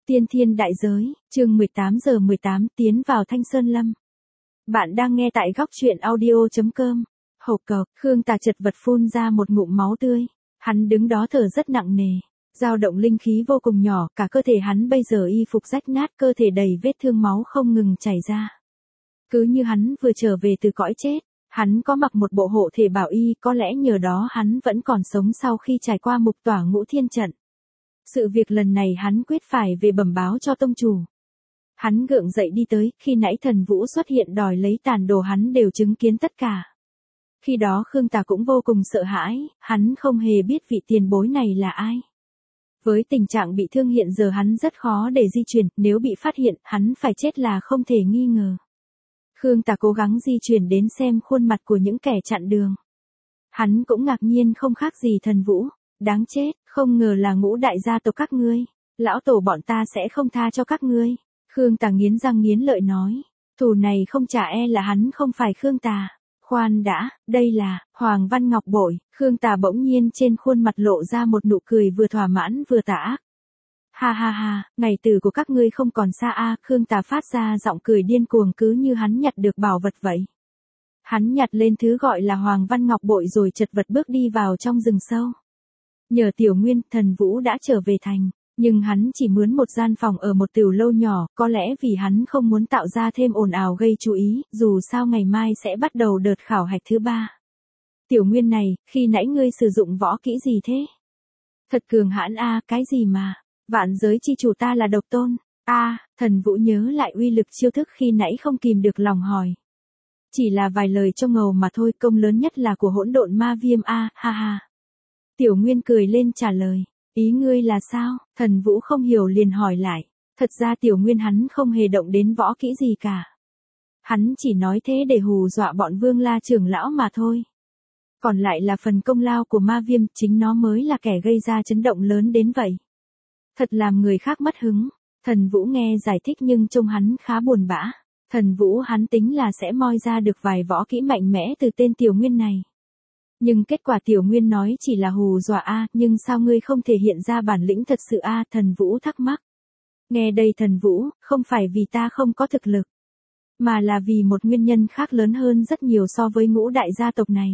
Tiên thiên đại giới, chương 18 tiến vào Thanh Sơn Lâm. Bạn đang nghe tại góc truyện audio.com. Hộc cộc, Khương Tà chật vật phun ra một ngụm máu tươi. Hắn đứng đó thở rất nặng nề. Dao động linh khí vô cùng nhỏ, cả cơ thể hắn bây giờ y phục rách nát, cơ thể đầy vết thương, máu không ngừng chảy ra. Cứ như hắn vừa trở về từ cõi chết. Hắn có mặc một bộ hộ thể bảo y, có lẽ nhờ đó hắn vẫn còn sống sau khi trải qua mục tỏa ngũ thiên trận. Sự việc lần này hắn quyết phải về bẩm báo cho tông chủ. Hắn gượng dậy đi tới, khi nãy Thần Vũ xuất hiện đòi lấy tàn đồ hắn đều chứng kiến tất cả. Khi đó Khương Tà cũng vô cùng sợ hãi, hắn không hề biết vị tiền bối này là ai. Với tình trạng bị thương hiện giờ hắn rất khó để di chuyển, nếu bị phát hiện, hắn phải chết là không thể nghi ngờ. Khương Tà cố gắng di chuyển đến xem khuôn mặt của những kẻ chặn đường. Hắn cũng ngạc nhiên không khác gì Thần Vũ. Đáng chết, không ngờ là Ngũ đại gia tộc các ngươi. Lão tổ bọn ta sẽ không tha cho các ngươi. Khương Tà nghiến răng nghiến lợi nói. Thù này không trả e là hắn không phải Khương Tà. Khoan đã, đây là Hoàng Văn Ngọc Bội. Khương Tà bỗng nhiên trên khuôn mặt lộ ra một nụ cười vừa thỏa mãn vừa tà ác. Ha ha ha, ngày tử của các ngươi không còn xa a. Khương Tà phát ra giọng cười điên cuồng cứ như hắn nhặt được bảo vật vậy. Hắn nhặt lên thứ gọi là Hoàng Văn Ngọc Bội rồi chật vật bước đi vào trong rừng sâu. Nhờ Tiểu Nguyên, Thần Vũ đã trở về thành, nhưng hắn chỉ mướn một gian phòng ở một tiểu lâu nhỏ, có lẽ vì hắn không muốn tạo ra thêm ồn ào gây chú ý, dù sao ngày mai sẽ bắt đầu đợt khảo hạch thứ 3. Tiểu Nguyên này, khi nãy ngươi sử dụng võ kỹ gì thế? Thật cường hãn a, cái gì mà, vạn giới chi chủ ta là độc tôn, Thần Vũ nhớ lại uy lực chiêu thức khi nãy không kìm được lòng hỏi. Chỉ là vài lời trông ngầu mà thôi, công lớn nhất là của hỗn độn ma viêm ha ha. Tiểu Nguyên cười lên trả lời, ý ngươi là sao? Thần Vũ không hiểu liền hỏi lại, thật ra Tiểu Nguyên hắn không hề động đến võ kỹ gì cả. Hắn chỉ nói thế để hù dọa bọn Vương La trưởng lão mà thôi. Còn lại là phần công lao của ma viêm, chính nó mới là kẻ gây ra chấn động lớn đến vậy. Thật làm người khác mất hứng. Thần Vũ nghe giải thích nhưng trông hắn khá buồn bã. Thần Vũ hắn tính là sẽ moi ra được vài võ kỹ mạnh mẽ từ tên Tiểu Nguyên này. Nhưng kết quả Tiểu Nguyên nói chỉ là hù dọa nhưng sao ngươi không thể hiện ra bản lĩnh thật sự Thần Vũ thắc mắc. Nghe đây Thần Vũ, không phải vì ta không có thực lực, mà là vì một nguyên nhân khác lớn hơn rất nhiều so với Ngũ đại gia tộc này.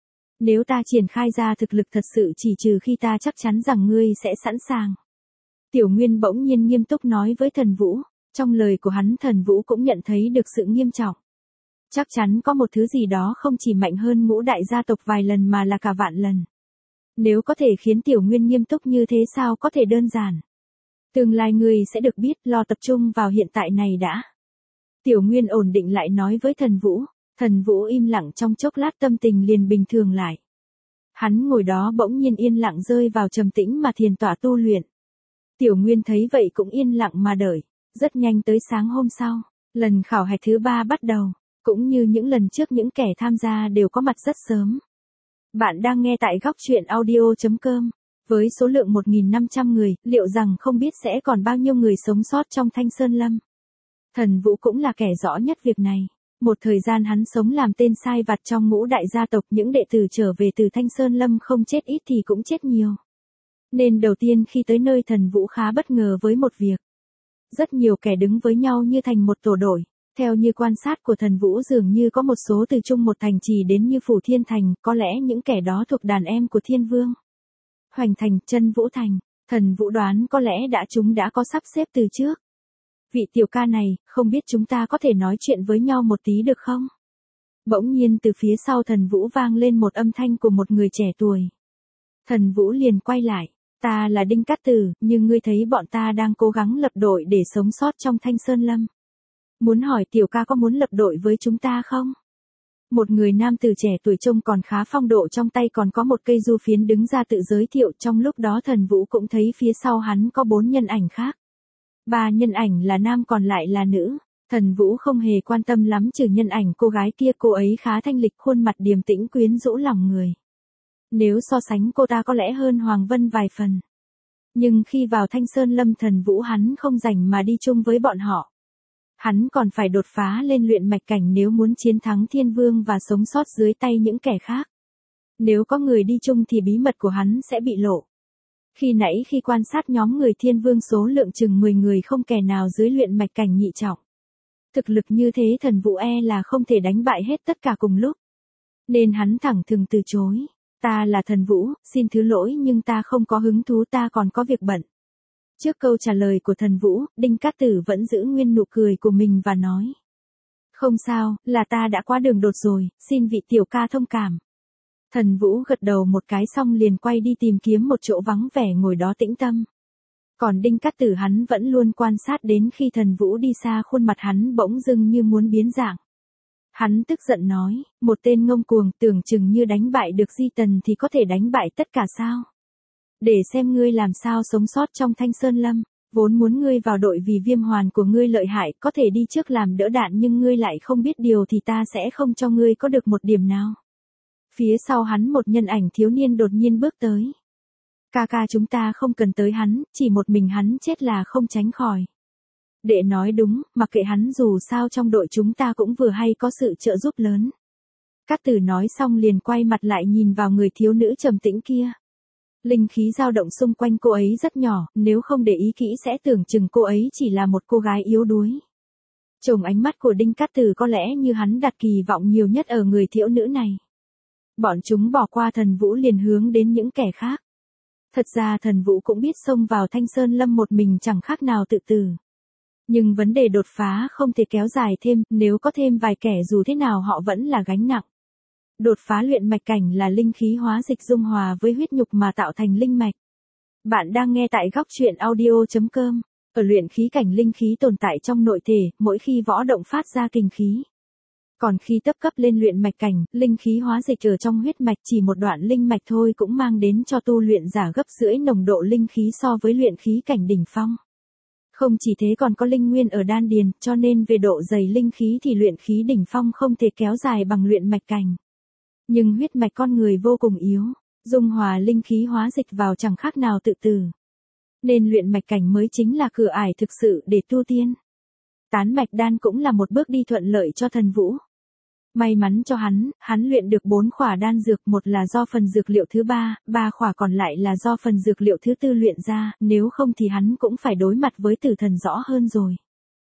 Nếu ta triển khai ra thực lực thật sự chỉ trừ khi ta chắc chắn rằng ngươi sẽ sẵn sàng. Tiểu Nguyên bỗng nhiên nghiêm túc nói với Thần Vũ, trong lời của hắn Thần Vũ cũng nhận thấy được sự nghiêm trọng. Chắc chắn có một thứ gì đó không chỉ mạnh hơn Ngũ đại gia tộc vài lần mà là cả vạn lần. Nếu có thể khiến Tiểu Nguyên nghiêm túc như thế sao có thể đơn giản. Tương lai ngươi sẽ được biết, lo tập trung vào hiện tại này đã. Tiểu Nguyên ổn định lại nói với Thần Vũ. Thần Vũ im lặng trong chốc lát, tâm tình liền bình thường lại. Hắn ngồi đó bỗng nhiên yên lặng rơi vào trầm tĩnh mà thiền tọa tu luyện. Tiểu Nguyên thấy vậy cũng yên lặng mà đợi. Rất nhanh tới sáng hôm sau, lần khảo hạch thứ 3 bắt đầu. Cũng như những lần trước những kẻ tham gia đều có mặt rất sớm. Bạn đang nghe tại góc truyện audio.com. Với số lượng 1.500 người, liệu rằng không biết sẽ còn bao nhiêu người sống sót trong Thanh Sơn Lâm. Thần Vũ cũng là kẻ rõ nhất việc này. Một thời gian hắn sống làm tên sai vặt trong Ngũ đại gia tộc, những đệ tử trở về từ Thanh Sơn Lâm không chết ít thì cũng chết nhiều. Nên đầu tiên khi tới nơi Thần Vũ khá bất ngờ với một việc. Rất nhiều kẻ đứng với nhau như thành một tổ đội. Theo như quan sát của Thần Vũ dường như có một số từ chung một thành trì đến như Phủ Thiên Thành, có lẽ những kẻ đó thuộc đàn em của Thiên Vương. Hoành Thành, Chân Vũ Thành, Thần Vũ đoán có lẽ chúng đã có sắp xếp từ trước. Vị tiểu ca này, không biết chúng ta có thể nói chuyện với nhau một tí được không? Bỗng nhiên từ phía sau Thần Vũ vang lên một âm thanh của một người trẻ tuổi. Thần Vũ liền quay lại, ta là Đinh Cát Tử, nhưng ngươi thấy bọn ta đang cố gắng lập đội để sống sót trong Thanh Sơn Lâm. Muốn hỏi tiểu ca có muốn lập đội với chúng ta không? Một người nam tử trẻ tuổi trông còn khá phong độ, trong tay còn có một cây du phiến đứng ra tự giới thiệu. Trong lúc đó Thần Vũ cũng thấy phía sau hắn có 4 nhân ảnh khác. 3 nhân ảnh là nam còn lại là nữ. Thần Vũ không hề quan tâm lắm trừ nhân ảnh cô gái kia, cô ấy khá thanh lịch, khuôn mặt điềm tĩnh quyến rũ lòng người. Nếu so sánh cô ta có lẽ hơn Hoàng Vân vài phần. Nhưng khi vào Thanh Sơn Lâm Thần Vũ hắn không rảnh mà đi chung với bọn họ. Hắn còn phải đột phá lên luyện mạch cảnh nếu muốn chiến thắng Thiên Vương và sống sót dưới tay những kẻ khác. Nếu có người đi chung thì bí mật của hắn sẽ bị lộ. Khi quan sát nhóm người thiên vương số lượng chừng 10 người không kẻ nào dưới luyện mạch cảnh nhị trọng. Thực lực như thế Thần Vũ là không thể đánh bại hết tất cả cùng lúc. Nên hắn thẳng thừng từ chối. Ta là Thần Vũ, xin thứ lỗi nhưng ta không có hứng thú, ta còn có việc bận. Trước câu trả lời của Thần Vũ, Đinh Cát Tử vẫn giữ nguyên nụ cười của mình và nói. Không sao, là ta đã quá đường đột rồi, xin vị tiểu ca thông cảm. Thần Vũ gật đầu một cái xong liền quay đi tìm kiếm một chỗ vắng vẻ ngồi đó tĩnh tâm. Còn Đinh Cát Tử hắn vẫn luôn quan sát đến khi Thần Vũ đi xa, khuôn mặt hắn bỗng dưng như muốn biến dạng. Hắn tức giận nói, một tên ngông cuồng, tưởng chừng như đánh bại được Di Tần thì có thể đánh bại tất cả sao? Để xem ngươi làm sao sống sót trong Thanh Sơn Lâm, vốn muốn ngươi vào đội vì viêm hoàn của ngươi lợi hại, có thể đi trước làm đỡ đạn nhưng ngươi lại không biết điều thì ta sẽ không cho ngươi có được một điểm nào. Phía sau hắn một nhân ảnh thiếu niên đột nhiên bước tới. Ca ca chúng ta không cần tới hắn, chỉ một mình hắn chết là không tránh khỏi. Đệ nói đúng, mặc kệ hắn dù sao trong đội chúng ta cũng vừa hay có sự trợ giúp lớn. Cát Tử nói xong liền quay mặt lại nhìn vào người thiếu nữ trầm tĩnh kia. Linh khí dao động xung quanh cô ấy rất nhỏ, nếu không để ý kỹ sẽ tưởng chừng cô ấy chỉ là một cô gái yếu đuối. Trông ánh mắt của Đinh Cát Tử có lẽ như hắn đặt kỳ vọng nhiều nhất ở người thiếu nữ này. Bọn chúng bỏ qua Thần Vũ liền hướng đến những kẻ khác. Thật ra Thần Vũ cũng biết xông vào Thanh Sơn Lâm một mình chẳng khác nào tự tử. Nhưng vấn đề đột phá không thể kéo dài thêm, nếu có thêm vài kẻ dù thế nào họ vẫn là gánh nặng. Đột phá luyện mạch cảnh là linh khí hóa dịch dung hòa với huyết nhục mà tạo thành linh mạch. Bạn đang nghe tại góc truyện audio.com. Ở luyện khí cảnh linh khí tồn tại trong nội thể, mỗi khi võ động phát ra kình khí. Còn khi tấp cấp lên luyện mạch cảnh, linh khí hóa dịch ở trong huyết mạch chỉ một đoạn linh mạch thôi cũng mang đến cho tu luyện giả gấp rưỡi nồng độ linh khí so với luyện khí cảnh đỉnh phong. Không chỉ thế còn có linh nguyên ở đan điền, cho nên về độ dày linh khí thì luyện khí đỉnh phong không thể kéo dài bằng luyện mạch cảnh. Nhưng huyết mạch con người vô cùng yếu, dung hòa linh khí hóa dịch vào chẳng khác nào tự tử. Nên luyện mạch cảnh mới chính là cửa ải thực sự để tu tiên. Tán mạch đan cũng là một bước đi thuận lợi cho Thần Vũ. May mắn cho hắn luyện được 4 khỏa đan dược, một là do phần dược liệu thứ 3 khỏa còn lại là do phần dược liệu thứ 4 luyện ra, nếu không thì hắn cũng phải đối mặt với tử thần rõ hơn rồi.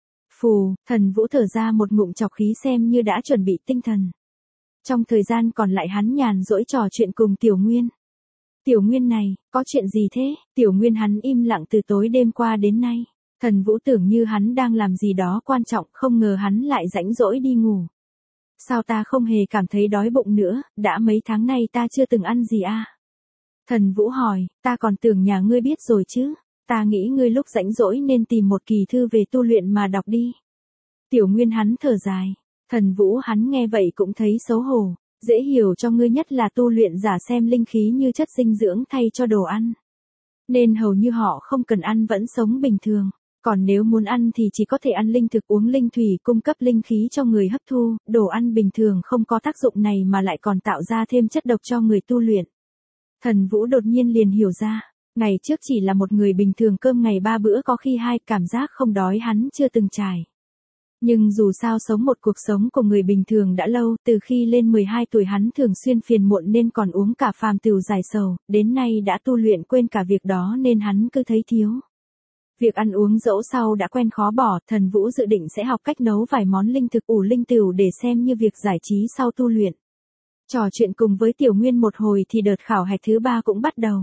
Phù, Thần Vũ thở ra một ngụm trọc khí xem như đã chuẩn bị tinh thần. Trong thời gian còn lại hắn nhàn rỗi trò chuyện cùng Tiểu Nguyên. Tiểu Nguyên này, có chuyện gì thế? Tiểu Nguyên hắn im lặng từ tối đêm qua đến nay. Thần Vũ tưởng như hắn đang làm gì đó quan trọng, không ngờ hắn lại rãnh rỗi đi ngủ. Sao ta không hề cảm thấy đói bụng nữa, đã mấy tháng nay ta chưa từng ăn gì à? Thần Vũ hỏi, ta còn tưởng nhà ngươi biết rồi chứ, ta nghĩ ngươi lúc rãnh rỗi nên tìm một kỳ thư về tu luyện mà đọc đi. Tiểu Nguyên hắn thở dài, Thần Vũ hắn nghe vậy cũng thấy xấu hổ, dễ hiểu cho ngươi nhất là tu luyện giả xem linh khí như chất dinh dưỡng thay cho đồ ăn. Nên hầu như họ không cần ăn vẫn sống bình thường. Còn nếu muốn ăn thì chỉ có thể ăn linh thực, uống linh thủy cung cấp linh khí cho người hấp thu, đồ ăn bình thường không có tác dụng này mà lại còn tạo ra thêm chất độc cho người tu luyện. Thần Vũ đột nhiên liền hiểu ra, ngày trước chỉ là một người bình thường cơm ngày 3 bữa có khi 2, cảm giác không đói hắn chưa từng trải. Nhưng dù sao sống một cuộc sống của người bình thường đã lâu, từ khi lên 12 tuổi hắn thường xuyên phiền muộn nên còn uống cả phàm tửu giải sầu, đến nay đã tu luyện quên cả việc đó nên hắn cứ thấy thiếu. Việc ăn uống dẫu sau đã quen khó bỏ, Thần Vũ dự định sẽ học cách nấu vài món linh thực ủ linh tửu để xem như việc giải trí sau tu luyện. Trò chuyện cùng với Tiểu Nguyên một hồi thì đợt khảo hạch thứ 3 cũng bắt đầu.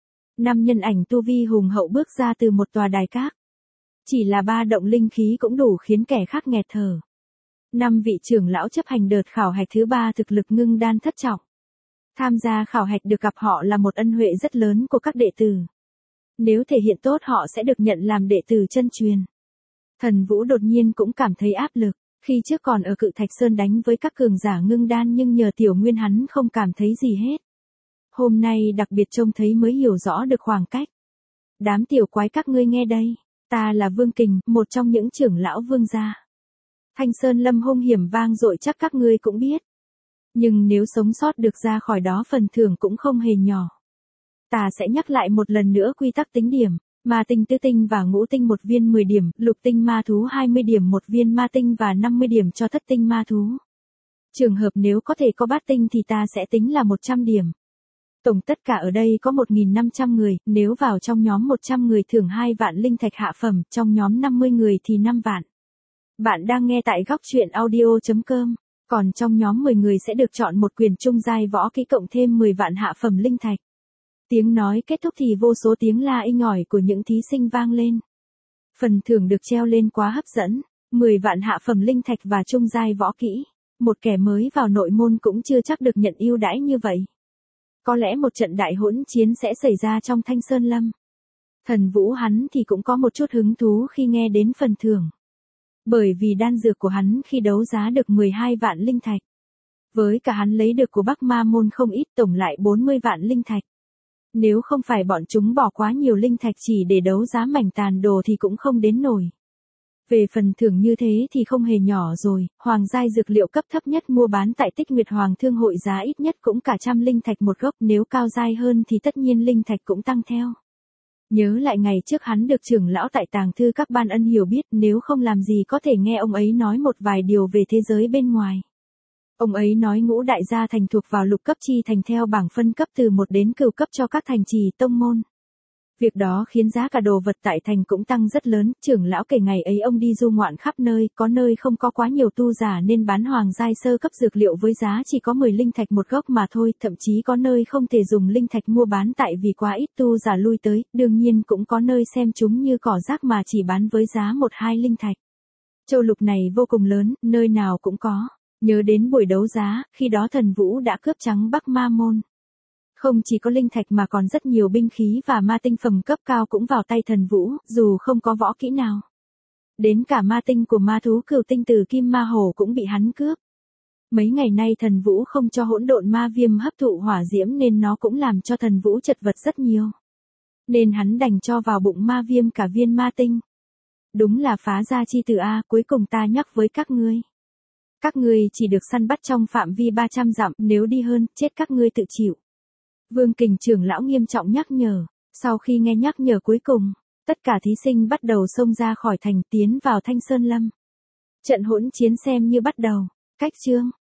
5 nhân ảnh tu vi hùng hậu bước ra từ một tòa đài cát. Chỉ là 3 động linh khí cũng đủ khiến kẻ khác nghẹt thở. 5 vị trưởng lão chấp hành đợt khảo hạch thứ 3 thực lực ngưng đan thất trọng. Tham gia khảo hạch được gặp họ là một ân huệ rất lớn của các đệ tử. Nếu thể hiện tốt họ sẽ được nhận làm đệ tử chân truyền. Thần Vũ đột nhiên cũng cảm thấy áp lực, khi trước còn ở Cự Thạch Sơn đánh với các cường giả ngưng đan nhưng nhờ Tiểu Nguyên hắn không cảm thấy gì hết. Hôm nay đặc biệt trông thấy mới hiểu rõ được khoảng cách. Đám tiểu quái các ngươi nghe đây, ta là Vương Kình, một trong những trưởng lão Vương gia. Thanh Sơn Lâm hung hiểm vang dội chắc các ngươi cũng biết. Nhưng nếu sống sót được ra khỏi đó phần thưởng cũng không hề nhỏ. Ta sẽ nhắc lại một lần nữa quy tắc tính điểm, ma tinh tứ tinh và ngũ tinh một viên 10 điểm, lục tinh ma thú 20 điểm một viên ma tinh và 50 điểm cho thất tinh ma thú. Trường hợp nếu có thể có bát tinh thì ta sẽ tính là 100 điểm. Tổng tất cả ở đây có 1.500 người, nếu vào trong nhóm 100 người thưởng 2 vạn linh thạch hạ phẩm, trong nhóm 50 người thì 5 vạn. Bạn đang nghe tại góc truyện audio.com. Còn trong nhóm 10 người sẽ được chọn một quyền trung giai võ kỹ cộng thêm 10 vạn hạ phẩm linh thạch. Tiếng nói kết thúc thì vô số tiếng la inh ỏi của những thí sinh vang lên. Phần thưởng được treo lên quá hấp dẫn, 10 vạn hạ phẩm linh thạch và trung giai võ kỹ. Một kẻ mới vào nội môn cũng chưa chắc được nhận ưu đãi như vậy. Có lẽ một trận đại hỗn chiến sẽ xảy ra trong Thanh Sơn Lâm. Thần Vũ hắn thì cũng có một chút hứng thú khi nghe đến phần thưởng. Bởi vì đan dược của hắn khi đấu giá được 12 vạn linh thạch. Với cả hắn lấy được của Bắc Ma Môn không ít, tổng lại 40 vạn linh thạch. Nếu không phải bọn chúng bỏ quá nhiều linh thạch chỉ để đấu giá mảnh tàn đồ thì cũng không đến nổi. Về phần thưởng như thế thì không hề nhỏ rồi, hoàng giai dược liệu cấp thấp nhất mua bán tại Tích Nguyệt Hoàng Thương hội giá ít nhất cũng cả 100 linh thạch một gốc, nếu cao giai hơn thì tất nhiên linh thạch cũng tăng theo. Nhớ lại ngày trước hắn được trưởng lão tại tàng thư các ban ân hiểu biết, nếu không làm gì có thể nghe ông ấy nói một vài điều về thế giới bên ngoài. Ông ấy nói ngũ đại gia thành thuộc vào lục cấp chi thành theo bảng phân cấp từ 1 đến cửu cấp cho các thành trì tông môn. Việc đó khiến giá cả đồ vật tại thành cũng tăng rất lớn, trưởng lão kể ngày ấy ông đi du ngoạn khắp nơi, có nơi không có quá nhiều tu giả nên bán hoàng giai sơ cấp dược liệu với giá chỉ có 10 linh thạch một gốc mà thôi, thậm chí có nơi không thể dùng linh thạch mua bán tại vì quá ít tu giả lui tới, đương nhiên cũng có nơi xem chúng như cỏ rác mà chỉ bán với giá 1-2 linh thạch. Châu lục này vô cùng lớn, nơi nào cũng có. Nhớ đến buổi đấu giá, khi đó Thần Vũ đã cướp trắng Bắc Ma Môn. Không chỉ có linh thạch mà còn rất nhiều binh khí và ma tinh phẩm cấp cao cũng vào tay Thần Vũ, dù không có võ kỹ nào. Đến cả ma tinh của ma thú Cửu Tinh Tử Kim Ma Hổ cũng bị hắn cướp. Mấy ngày nay Thần Vũ không cho hỗn độn ma viêm hấp thụ hỏa diễm nên nó cũng làm cho Thần Vũ chật vật rất nhiều. Nên hắn đành cho vào bụng ma viêm cả viên ma tinh. Đúng là phá gia chi tử a, cuối cùng ta nhắc với các ngươi. Các ngươi chỉ được săn bắt trong phạm vi 300 dặm, nếu đi hơn, chết các ngươi tự chịu. Vương Kình trưởng lão nghiêm trọng nhắc nhở. Sau khi nghe nhắc nhở cuối cùng, tất cả thí sinh bắt đầu xông ra khỏi thành tiến vào Thanh Sơn Lâm. Trận hỗn chiến xem như bắt đầu. Cách chương